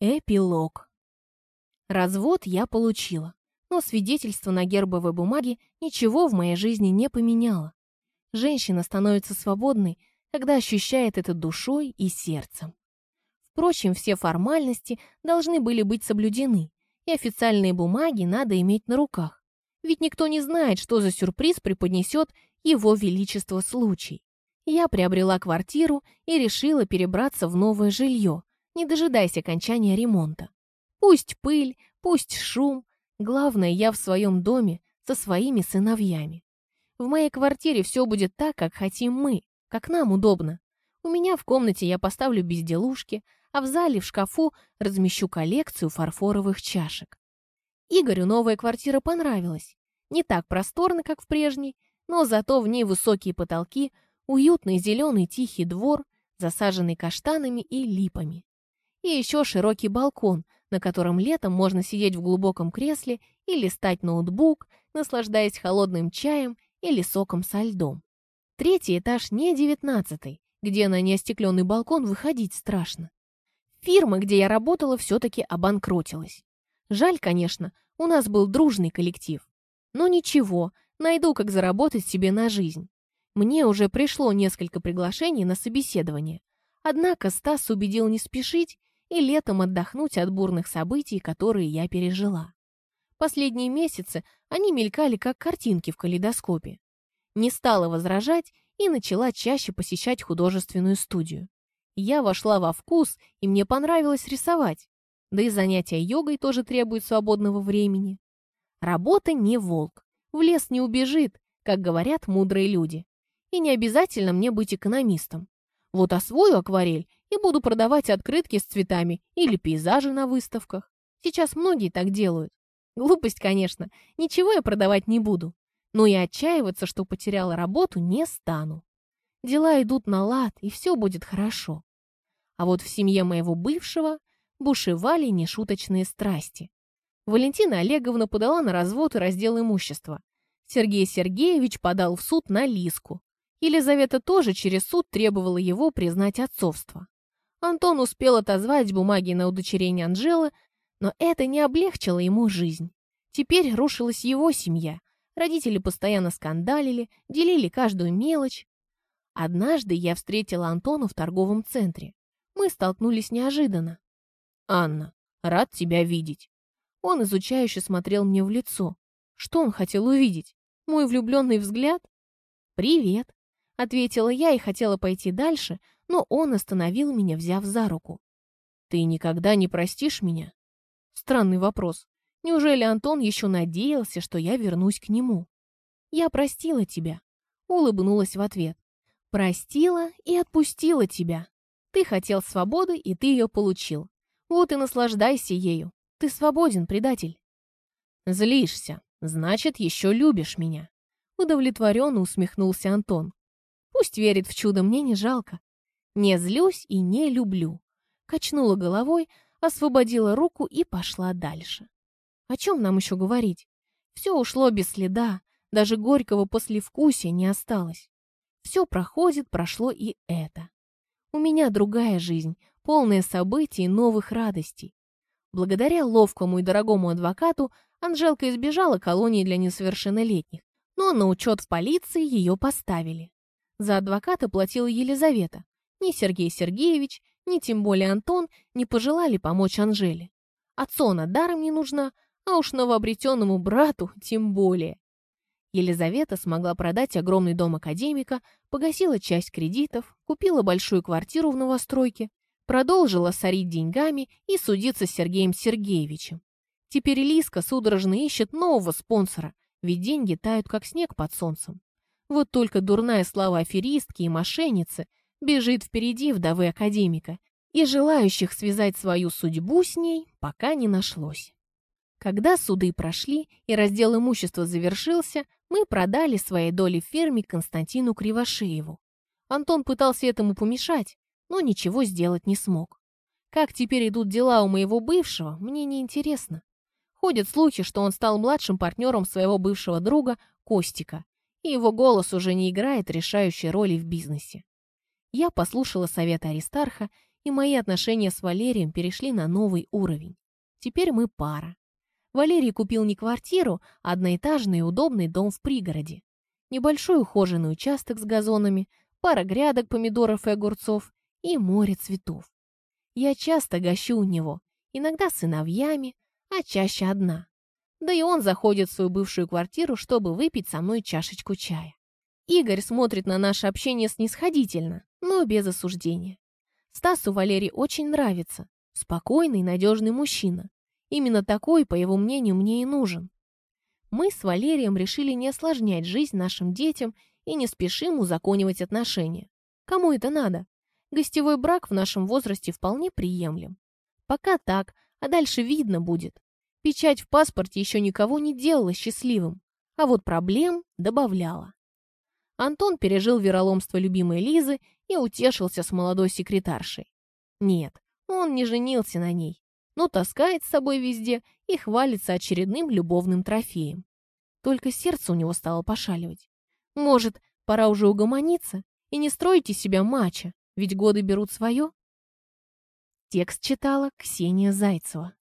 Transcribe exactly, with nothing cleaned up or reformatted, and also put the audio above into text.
Эпилог. Развод я получила, но свидетельство на гербовой бумаге ничего в моей жизни не поменяло. Женщина становится свободной, когда ощущает это душой и сердцем. Впрочем, все формальности должны были быть соблюдены, и официальные бумаги надо иметь на руках, ведь никто не знает, что за сюрприз преподнесет его величество случай. Я приобрела квартиру и решила перебраться в новое жилье, не дожидаясь окончания ремонта. Пусть пыль, пусть шум, главное, я в своем доме со своими сыновьями. В моей квартире все будет так, как хотим мы, как нам удобно. У меня в комнате я поставлю безделушки, а в зале в шкафу размещу коллекцию фарфоровых чашек. Игорю новая квартира понравилась. Не так просторно, как в прежней, но зато в ней высокие потолки, уютный зеленый тихий двор, засаженный каштанами и липами. И еще широкий балкон, на котором летом можно сидеть в глубоком кресле и листать ноутбук, наслаждаясь холодным чаем или соком со льдом. Третий этаж не девятнадцатый, где на неостекленный балкон выходить страшно. Фирма, где я работала, все-таки обанкротилась. Жаль, конечно, у нас был дружный коллектив. Но ничего, найду, как заработать себе на жизнь. Мне уже пришло несколько приглашений на собеседование. Однако Стас убедил не спешить и летом отдохнуть от бурных событий, которые я пережила. Последние месяцы они мелькали, как картинки в калейдоскопе. Не стала возражать и начала чаще посещать художественную студию. Я вошла во вкус, и мне понравилось рисовать. Да и занятия йогой тоже требуют свободного времени. Работа не волк, в лес не убежит, как говорят мудрые люди. И не обязательно мне быть экономистом. Вот освою акварель и буду продавать открытки с цветами или пейзажи на выставках. Сейчас многие так делают. Глупость, конечно, ничего я продавать не буду. Но и отчаиваться, что потеряла работу, не стану. Дела идут на лад, и все будет хорошо. А вот в семье моего бывшего бушевали нешуточные страсти. Валентина Олеговна подала на развод и раздел имущества. Сергей Сергеевич подал в суд на Лиску. Елизавета тоже через суд требовала его признать отцовство. Антон успел отозвать бумаги на удочерение Анжелы, но это не облегчило ему жизнь. Теперь рушилась его семья. Родители постоянно скандалили, делили каждую мелочь. Однажды я встретила Антона в торговом центре. Мы столкнулись неожиданно. «Анна, рад тебя видеть». Он изучающе смотрел мне в лицо. Что он хотел увидеть? Мой влюбленный взгляд? «Привет», — ответила я и хотела пойти дальше, но он остановил меня, взяв за руку. «Ты никогда не простишь меня?» Странный вопрос. Неужели Антон еще надеялся, что я вернусь к нему? «Я простила тебя», — улыбнулась в ответ. «Простила и отпустила тебя. Ты хотел свободы, и ты ее получил. Вот и наслаждайся ею. Ты свободен, предатель». «Злишься, значит, еще любишь меня», — удовлетворенно усмехнулся Антон. «Пусть верит в чудо, мне не жалко. Не злюсь и не люблю». Качнула головой, освободила руку и пошла дальше. О чем нам еще говорить? Все ушло без следа, даже горького послевкусия не осталось. Все проходит, прошло и это. У меня другая жизнь, полная событий и новых радостей. Благодаря ловкому и дорогому адвокату Анжелка избежала колонии для несовершеннолетних, но на учет в полиции ее поставили. За адвоката платила Елизавета. Ни Сергей Сергеевич, ни тем более Антон не пожелали помочь Анжеле. Отцу она даром не нужна, а уж новообретенному брату тем более. Елизавета смогла продать огромный дом академика, погасила часть кредитов, купила большую квартиру в новостройке, продолжила сорить деньгами и судиться с Сергеем Сергеевичем. Теперь Лиска судорожно ищет нового спонсора, ведь деньги тают, как снег под солнцем. Вот только дурная слава аферистки и мошенницы бежит впереди вдовы академика, и желающих связать свою судьбу с ней пока не нашлось. Когда суды прошли и раздел имущества завершился, мы продали свои доли в фирме Константину Кривошееву. Антон пытался этому помешать, но ничего сделать не смог. Как теперь идут дела у моего бывшего, мне не интересно. Ходят слухи, что он стал младшим партнером своего бывшего друга Костика, и его голос уже не играет решающей роли в бизнесе. Я послушала совета Аристарха и мои отношения с Валерием перешли на новый уровень. Теперь мы пара. Валерий купил не квартиру, а одноэтажный и удобный дом в пригороде. Небольшой ухоженный участок с газонами, пара грядок помидоров и огурцов и море цветов. Я часто гощу у него, иногда с сыновьями, а чаще одна. Да и он заходит в свою бывшую квартиру, чтобы выпить со мной чашечку чая. Игорь смотрит на наше общение снисходительно, но без осуждения. Стасу Валерий очень нравится. Спокойный, надежный мужчина. Именно такой, по его мнению, мне и нужен. Мы с Валерием решили не осложнять жизнь нашим детям и не спешим узаконивать отношения. Кому это надо? Гостевой брак в нашем возрасте вполне приемлем. Пока так, а дальше видно будет. Печать в паспорте еще никого не делала счастливым, а вот проблем добавляла. Антон пережил вероломство любимой Лизы и утешился с молодой секретаршей. Нет, он не женился на ней, но таскает с собой везде и хвалится очередным любовным трофеем. Только сердце у него стало пошаливать. Может, пора уже угомониться и не строить из себя мачо, ведь годы берут свое? Текст читала Ксения Зайцева.